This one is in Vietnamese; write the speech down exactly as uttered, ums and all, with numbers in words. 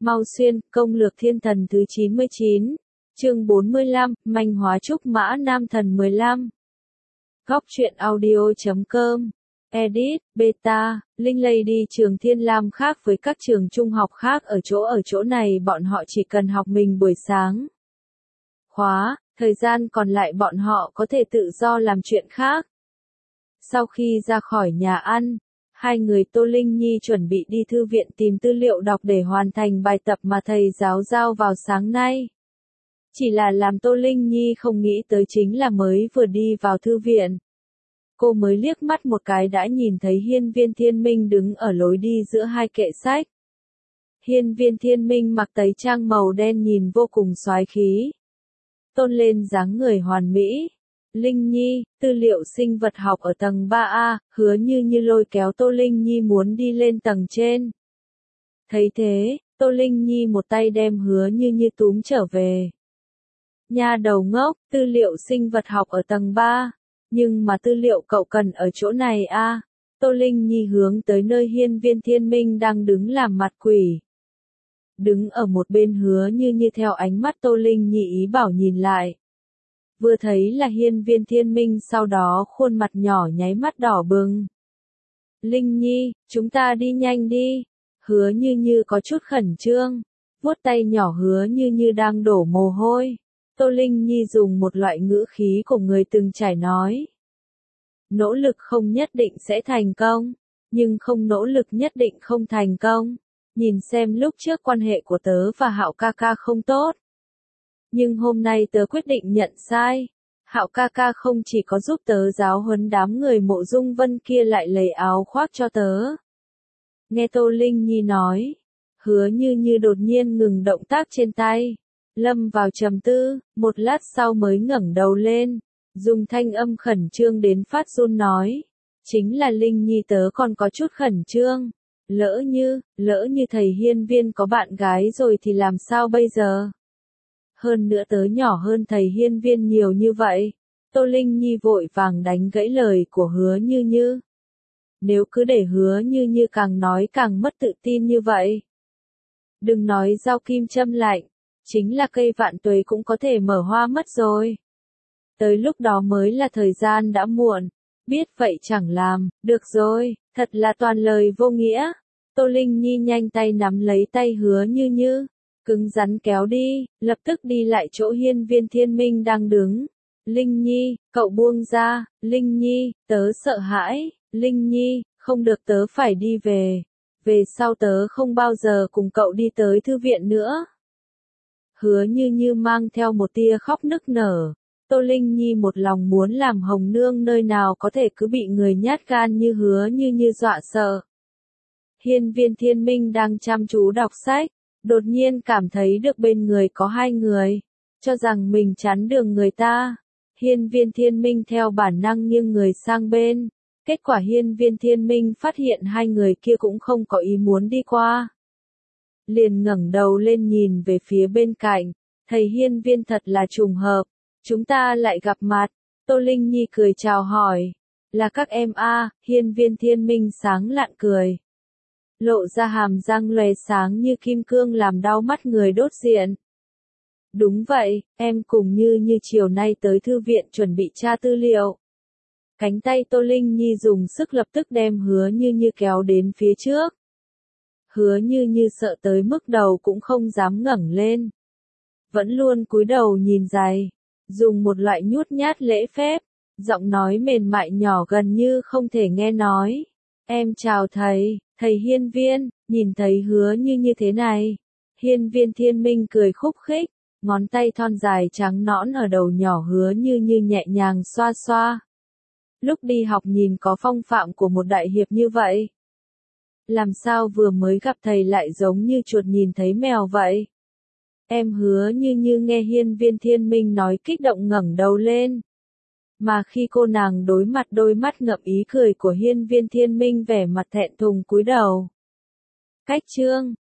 Mau Xuyên, công lược thiên thần thứ chín mươi chín, chương bốn mươi lăm, manh hóa trúc mã nam thần mười lăm. Góc truyện audio chấm com, edit, beta, Linh Lady trường Thiên Lam khác với các trường trung học khác ở chỗ ở chỗ này bọn họ chỉ cần học mình buổi sáng. Khóa, thời gian còn lại bọn họ có thể tự do làm chuyện khác. Sau khi ra khỏi nhà ăn, hai người Tô Linh Nhi chuẩn bị đi thư viện tìm tư liệu đọc để hoàn thành bài tập mà thầy giáo giao vào sáng nay. Chỉ là làm Tô Linh Nhi không nghĩ tới chính là mới vừa đi vào thư viện. Cô mới liếc mắt một cái đã nhìn thấy Hiên Viên Thiên Minh đứng ở lối đi giữa hai kệ sách. Hiên Viên Thiên Minh mặc tây trang màu đen nhìn vô cùng soái khí. Tôn lên dáng người hoàn mỹ. Linh Nhi, tư liệu sinh vật học ở tầng ba A, Hứa Như Như lôi kéo Tô Linh Nhi muốn đi lên tầng trên. Thấy thế, Tô Linh Nhi một tay đem Hứa Như Như túm trở về. Nha đầu ngốc, tư liệu sinh vật học ở tầng ba, nhưng mà tư liệu cậu cần ở chỗ này a. À? Tô Linh Nhi hướng tới nơi Hiên Viên Thiên Minh đang đứng làm mặt quỷ. Đứng ở một bên Hứa Như Như theo ánh mắt Tô Linh Nhi ý bảo nhìn lại. Vừa thấy là Hiên Viên Thiên Minh, sau đó khuôn mặt nhỏ nháy mắt đỏ bừng. Linh Nhi, chúng ta đi nhanh đi. Hứa Như Như có chút khẩn trương, vuốt tay nhỏ Hứa Như Như đang đổ mồ hôi. Tô Linh Nhi dùng một loại ngữ khí của người từng trải nói. Nỗ lực không nhất định sẽ thành công, nhưng không nỗ lực nhất định không thành công. Nhìn xem lúc trước quan hệ của tớ và Hạo ca ca không tốt. Nhưng hôm nay tớ quyết định nhận sai. Hạo ca ca không chỉ có giúp tớ giáo huấn đám người Mộ Dung Vân kia lại lấy áo khoác cho tớ. Nghe Tô Linh Nhi nói, Hứa Như Như đột nhiên ngừng động tác trên tay. Lâm vào trầm tư, một lát sau mới ngẩng đầu lên, dùng thanh âm khẩn trương đến phát run nói. Chính là Linh Nhi tớ còn có chút khẩn trương. Lỡ như, lỡ như thầy Hiên Viên có bạn gái rồi thì làm sao bây giờ? Hơn nữa tớ nhỏ hơn thầy Hiên Viên nhiều như vậy. Tô Linh Nhi vội vàng đánh gãy lời của Hứa Như Như. Nếu cứ để Hứa Như Như càng nói càng mất tự tin như vậy. Đừng nói dao kim châm lạnh, chính là cây vạn tuế cũng có thể mở hoa mất rồi. Tới lúc đó mới là thời gian đã muộn. Biết vậy chẳng làm, được rồi, thật là toàn lời vô nghĩa. Tô Linh Nhi nhanh tay nắm lấy tay Hứa Như Như, cứng rắn kéo đi, lập tức đi lại chỗ Hiên Viên Thiên Minh đang đứng. Linh Nhi, cậu buông ra. Linh Nhi, tớ sợ hãi. Linh Nhi, không được, tớ phải đi về. Về sau tớ không bao giờ cùng cậu đi tới thư viện nữa. Hứa Như Như mang theo một tia khóc nức nở. Tô Linh Nhi một lòng muốn làm hồng nương nơi nào có thể cứ bị người nhát gan như Hứa Như Như dọa sợ. Hiên Viên Thiên Minh đang chăm chú đọc sách, đột nhiên cảm thấy được bên người có hai người, cho rằng mình chắn đường người ta. Hiên Viên Thiên Minh theo bản năng nghiêng người sang bên, kết quả Hiên Viên Thiên Minh phát hiện hai người kia cũng không có ý muốn đi qua. Liền ngẩng đầu lên nhìn về phía bên cạnh, thầy Hiên Viên thật là trùng hợp, chúng ta lại gặp mặt. Tô Linh Nhi cười chào hỏi, là các em a. À? Hiên Viên Thiên Minh sáng lạn cười, lộ ra hàm răng lóe sáng như kim cương làm đau mắt người đốt diện. Đúng vậy, em cùng Như Như chiều nay tới thư viện chuẩn bị tra tư liệu. Cánh tay Tô Linh Nhi dùng sức lập tức đem Hứa Như Như kéo đến phía trước. Hứa Như Như sợ tới mức đầu cũng không dám ngẩng lên. Vẫn luôn cúi đầu nhìn giày, dùng một loại nhút nhát lễ phép, giọng nói mềm mại nhỏ gần như không thể nghe nói. Em chào thầy, thầy Hiên Viên. Nhìn thấy Hứa Như Như thế này, Hiên Viên Thiên Minh cười khúc khích, ngón tay thon dài trắng nõn ở đầu nhỏ Hứa Như Như nhẹ nhàng xoa xoa. Lúc đi học nhìn có phong phạm của một đại hiệp như vậy. Làm sao vừa mới gặp thầy lại giống như chuột nhìn thấy mèo vậy? Em Hứa Như Như nghe Hiên Viên Thiên Minh nói kích động ngẩng đầu lên. Mà khi cô nàng đối mặt đôi mắt ngậm ý cười của Hiên Viên Thiên Minh vẻ mặt thẹn thùng cúi đầu. Cách chương